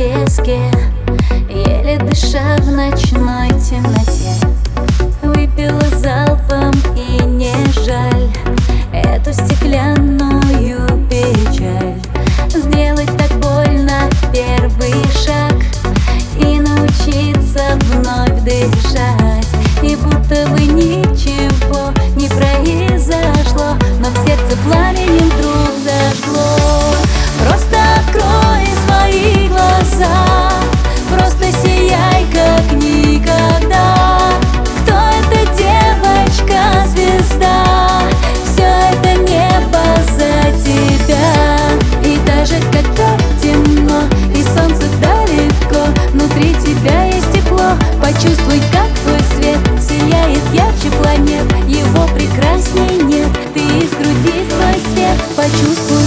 песке, еле дыша в ночной темноте. Выпила залпом, и не жаль эту стеклянную печаль. Сделать так больно первый шаг и научиться вновь дышать. И будто бы ничего не произошло, но в сердце пламенем вдруг зажгло. Просто открой свои глаза, просто сияй как никогда. Кто эта девочка, звезда? Все это небо за тебя. И даже когда темно и солнце далеко, внутри тебя есть тепло. Почувствуй, как твой свет сияет ярче планет. Его прекрасней нет. Ты из груди свой свет почувствуй.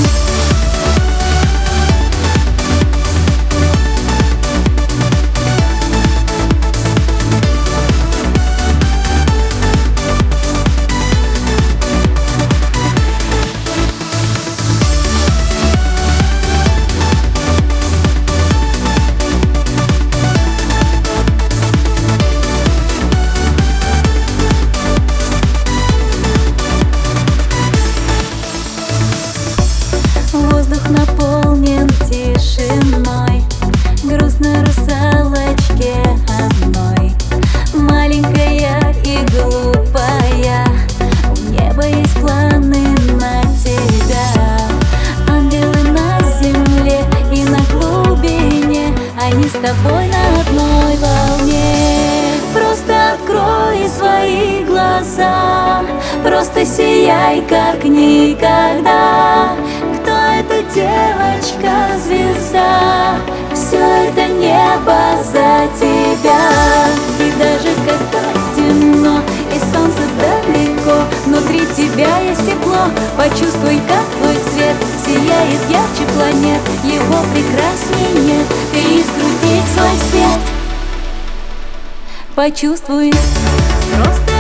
Воздух наполнен тишиной, грустно русалочке одной. Маленькая и глупая, у неба есть планы на тебя. Ангелы на земле и на глубине, они с тобой на одной волне. Просто открой свои глаза, просто сияй как никогда. Кто эта девочка, звезда? Все это небо за тебя. И даже когда темно и солнце далеко, внутри тебя есть тепло. Почувствуй, как твой свет сияет ярче планет. Его прекрасней нет. Ты из груди свой свет почувствуй. Просто